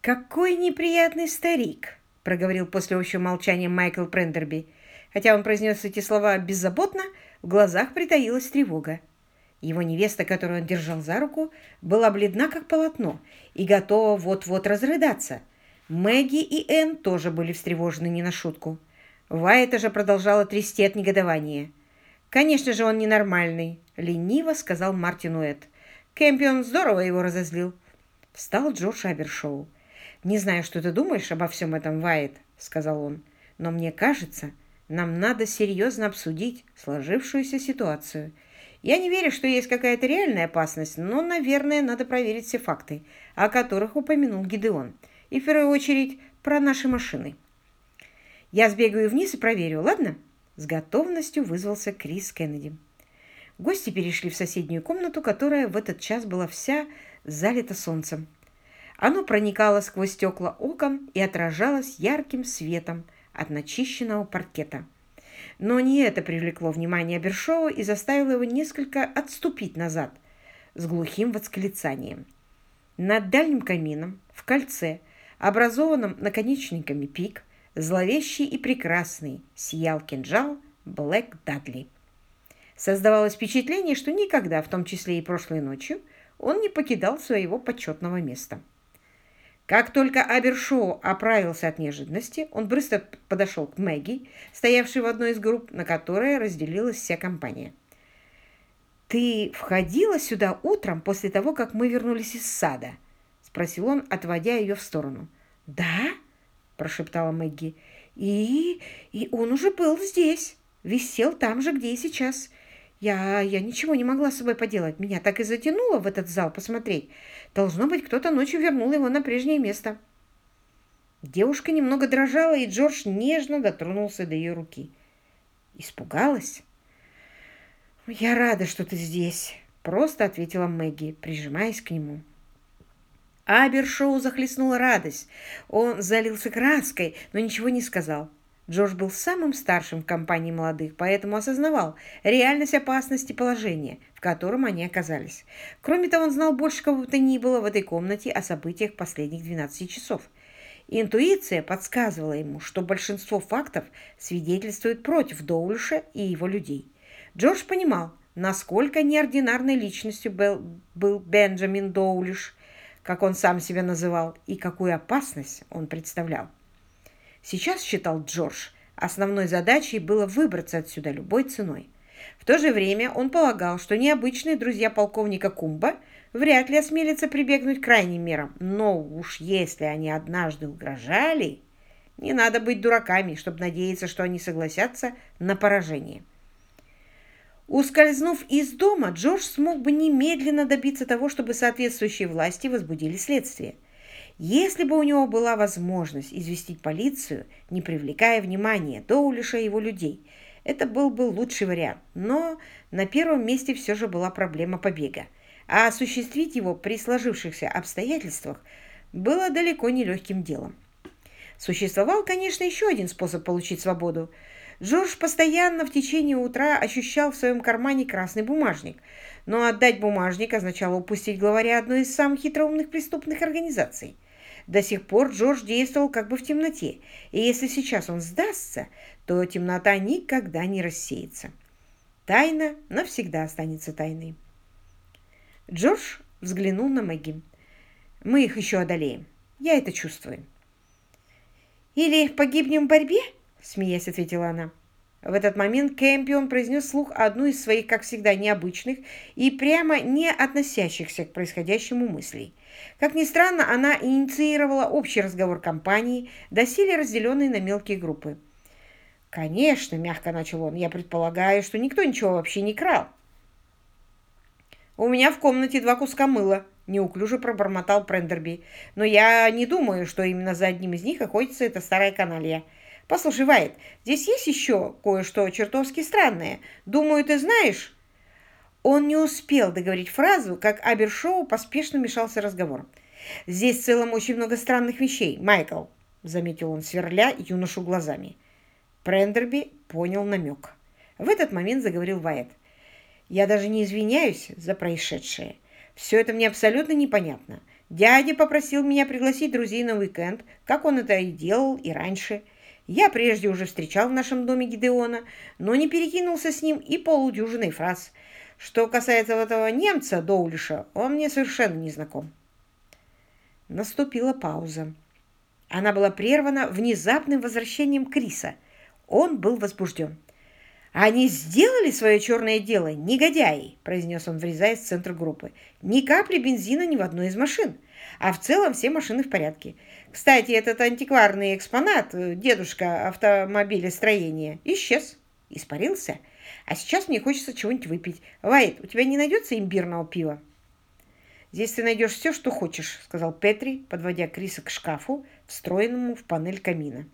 «Какой неприятный старик!» — проговорил после общего молчания Майкл Прендерби. Хотя он произнес эти слова беззаботно, в глазах притаилась тревога. Его невеста, которую он держал за руку, была бледна, как полотно, и готова вот-вот разрыдаться. Мэгги и Энн тоже были встревожены не на шутку. Вайта же продолжала трясти от негодования. «Конечно же, он ненормальный», — лениво сказал Мартин Уэт. «Кэмпион здорово его разозлил». Встал Джордж Абершоу. «Не знаю, что ты думаешь обо всем этом, Вайт», — сказал он, «но мне кажется, нам надо серьезно обсудить сложившуюся ситуацию. Я не верю, что есть какая-то реальная опасность, но, наверное, надо проверить все факты, о которых упомянул Гидеон, и в первую очередь про наши машины. Я сбегаю вниз и проверю, ладно?» С готовностью вызвался Крис Кеннеди. Гости перешли в соседнюю комнату, которая в этот час была вся залита солнцем. Оно проникало сквозь стекла окон и отражалось ярким светом от начищенного паркета. Но не это привлекло внимание Абершоу и заставило его несколько отступить назад с глухим восклицанием. Над дальним камином, в кольце, образованном наконечниками пик, зловещий и прекрасный сиял кинжал Блэк Дадли. Создавалось впечатление, что никогда, в том числе и прошлой ночью, он не покидал своего почетного места. Как только Абершоу оправился от неожиданности, он быстро подошел к Мэгги, стоявшей в одной из групп, на которой разделилась вся компания. «Ты входила сюда утром после того, как мы вернулись из сада?» — спросил он, отводя ее в сторону. «Да?» — прошептала Мэгги. «И он уже был здесь, висел там же, где и сейчас. Я ничего не могла с собой поделать. Меня так и затянуло в этот зал посмотреть. Должно быть, кто-то ночью вернул его на прежнее место». Девушка немного дрожала, и Джордж нежно дотронулся до ее руки. «Испугалась?» «Я рада, что ты здесь», — просто ответила Мэгги, прижимаясь к нему. Абершоу захлестнула радость. Он залился краской, но ничего не сказал. Джордж был самым старшим в компании молодых, поэтому осознавал реальность опасности положения, в котором они оказались. Кроме того, он знал больше кого бы то ни было в этой комнате о событиях последних 12 часов. Интуиция подсказывала ему, что большинство фактов свидетельствует против Доулиша и его людей. Джордж понимал, насколько неординарной личностью был Бенджамин Доулиш, как он сам себя называл, и какую опасность он представлял. Сейчас, считал Джордж, основной задачей было выбраться отсюда любой ценой. В то же время он полагал, что необычные друзья полковника Кумба вряд ли осмелятся прибегнуть к крайним мерам, но уж если они однажды угрожали, не надо быть дураками, чтобы надеяться, что они согласятся на поражение. Ускользнув из дома, Джордж смог бы немедленно добиться того, чтобы соответствующие власти возбудили следствие. Если бы у него была возможность известить полицию, не привлекая внимания Доулиша и его людей, это был бы лучший вариант. Но на первом месте все же была проблема побега, а осуществить его при сложившихся обстоятельствах было далеко не легким делом. Существовал, конечно, еще один способ получить свободу. Джордж постоянно в течение утра ощущал в своем кармане красный бумажник, но отдать бумажник означало упустить главаря одной из самых хитроумных преступных организаций. До сих пор Джордж действовал как бы в темноте, и если сейчас он сдастся, то темнота никогда не рассеется. Тайна навсегда останется тайной. Джордж взглянул на Мэгги. «Мы их еще одолеем. Я это чувствую». «Или погибнем в борьбе?» — смеясь ответила она. В этот момент Кэмпион произнес вслух одну из своих, как всегда, необычных и прямо не относящихся к происходящему мыслей. Как ни странно, она инициировала общий разговор компании, доселе разделенный на мелкие группы. «Конечно», — мягко начал он, — «я предполагаю, что никто ничего вообще не крал». «У меня в комнате 2 куска мыла», — неуклюже пробормотал Прендерби. «Но я не думаю, что именно за одним из них охотится эта старая каналья. Послушай, Вайт, здесь есть еще кое-что чертовски странное. Думаю, ты знаешь...» Он не успел договорить фразу, как Абершоу поспешно вмешался в разговор. «Здесь в целом очень много странных вещей, Майкл», — заметил он, сверля юношу глазами. Прендерби понял намек. В этот момент заговорил Вайт. «Я даже не извиняюсь за происшедшее. Все это мне абсолютно непонятно. Дядя попросил меня пригласить друзей на уикенд, как он это и делал и раньше. Я прежде уже встречал в нашем доме Гидеона, но не перекинулся с ним и полудюжиной фраз. Что касается этого немца Доулиша, он мне совершенно не знаком». Наступила пауза. Она была прервана внезапным возвращением Криса. Он был возбужден. «Они сделали свое черное дело, негодяи!» – произнес он, врезаясь в центр группы. «Ни капли бензина ни в одной из машин. А в целом все машины в порядке. Кстати, этот антикварный экспонат, дедушка автомобилестроения, исчез, испарился. А сейчас мне хочется чего-нибудь выпить. Вайт, у тебя не найдется имбирного пива?» «Здесь ты найдешь все, что хочешь», – сказал Петри, подводя Криса к шкафу, встроенному в панель камина.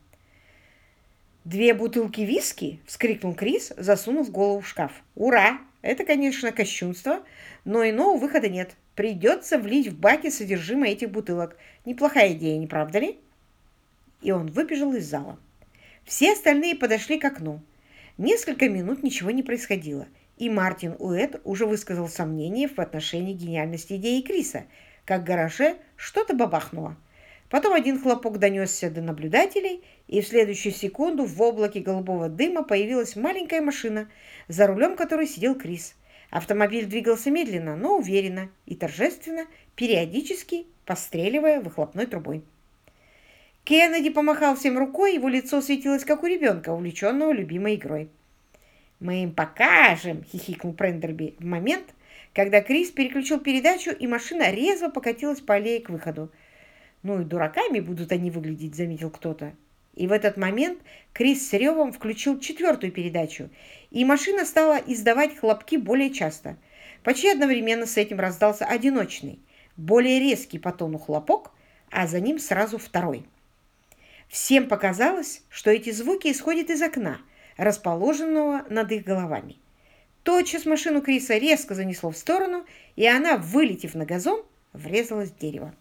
«2 бутылки виски?» – вскрикнул Крис, засунув голову в шкаф. «Ура! Это, конечно, кощунство, но иного выхода нет. Придется влить в баки содержимое этих бутылок. Неплохая идея, не правда ли?» И он выбежал из зала. Все остальные подошли к окну. Несколько минут ничего не происходило, и Мартин Уэт уже высказал сомнения в отношении гениальности идеи Криса, как в гараже что-то бабахнуло. Потом один хлопок донесся до наблюдателей, и в следующую секунду в облаке голубого дыма появилась маленькая машина, за рулем которой сидел Крис. Автомобиль двигался медленно, но уверенно и торжественно, периодически постреливая выхлопной трубой. Кеннеди помахал всем рукой, его лицо светилось, как у ребенка, увлеченного любимой игрой. «Мы им покажем!» – хихикнул Прендерби в момент, когда Крис переключил передачу, и машина резво покатилась по аллее к выходу. «Ну и дураками будут они выглядеть», — заметил кто-то. И в этот момент Крис с ревом включил 4-ю передачу, и машина стала издавать хлопки более часто. Почти одновременно с этим раздался одиночный, более резкий по тону хлопок, а за ним сразу 2-й. Всем показалось, что эти звуки исходят из окна, расположенного над их головами. Тотчас машину Криса резко занесло в сторону, и она, вылетев на газон, врезалась в дерево.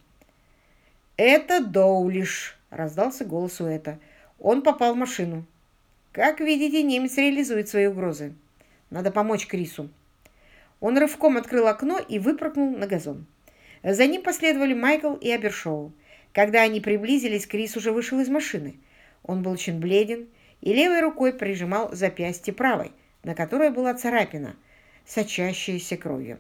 «Это Доулиш», — раздался голос Уэта. «Он попал в машину. Как видите, немец реализует свои угрозы. Надо помочь Крису». Он рывком открыл окно и выпрыгнул на газон. За ним последовали Майкл и Абершоу. Когда они приблизились, Крис уже вышел из машины. Он был очень бледен и левой рукой прижимал запястье правой, на которой была царапина, сочащаяся кровью.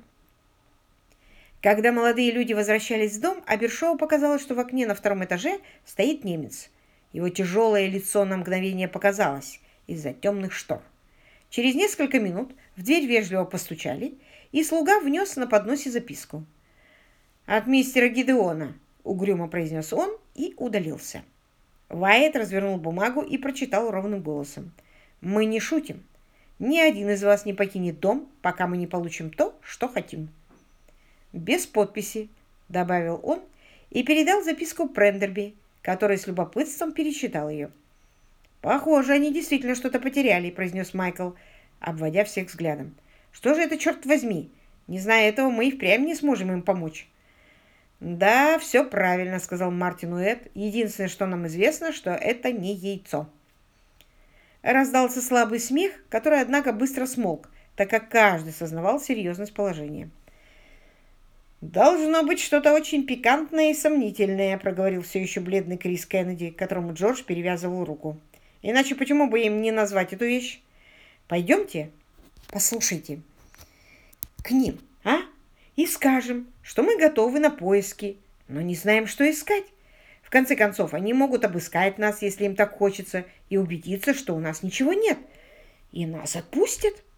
Когда молодые люди возвращались в дом, Абершоу показалось, что в окне на 2-м этаже стоит немец. Его тяжелое лицо на мгновение показалось из-за темных штор. Через несколько минут в дверь вежливо постучали, и слуга внес на подносе записку. «От мистера Гидеона», — угрюмо произнес он и удалился. Уайт развернул бумагу и прочитал ровным голосом. «Мы не шутим. Ни один из вас не покинет дом, пока мы не получим то, что хотим». «Без подписи», — добавил он и передал записку Прендерби, который с любопытством перечитал ее. «Похоже, они действительно что-то потеряли», — произнес Майкл, обводя всех взглядом. «Что же это, черт возьми? Не зная этого, мы и впрямь не сможем им помочь». «Да, все правильно», — сказал Мартин Уэт. «Единственное, что нам известно, что это не яйцо». Раздался слабый смех, который, однако, быстро смолк, так как каждый сознавал серьезность положения. «Должно быть что-то очень пикантное и сомнительное», — проговорил все еще бледный Крис Кеннеди, которому Джордж перевязывал руку. «Иначе почему бы им не назвать эту вещь? Пойдемте, послушайте, к ним, а? И скажем, что мы готовы на поиски, но не знаем, что искать. В конце концов, они могут обыскать нас, если им так хочется, и убедиться, что у нас ничего нет. И нас отпустят».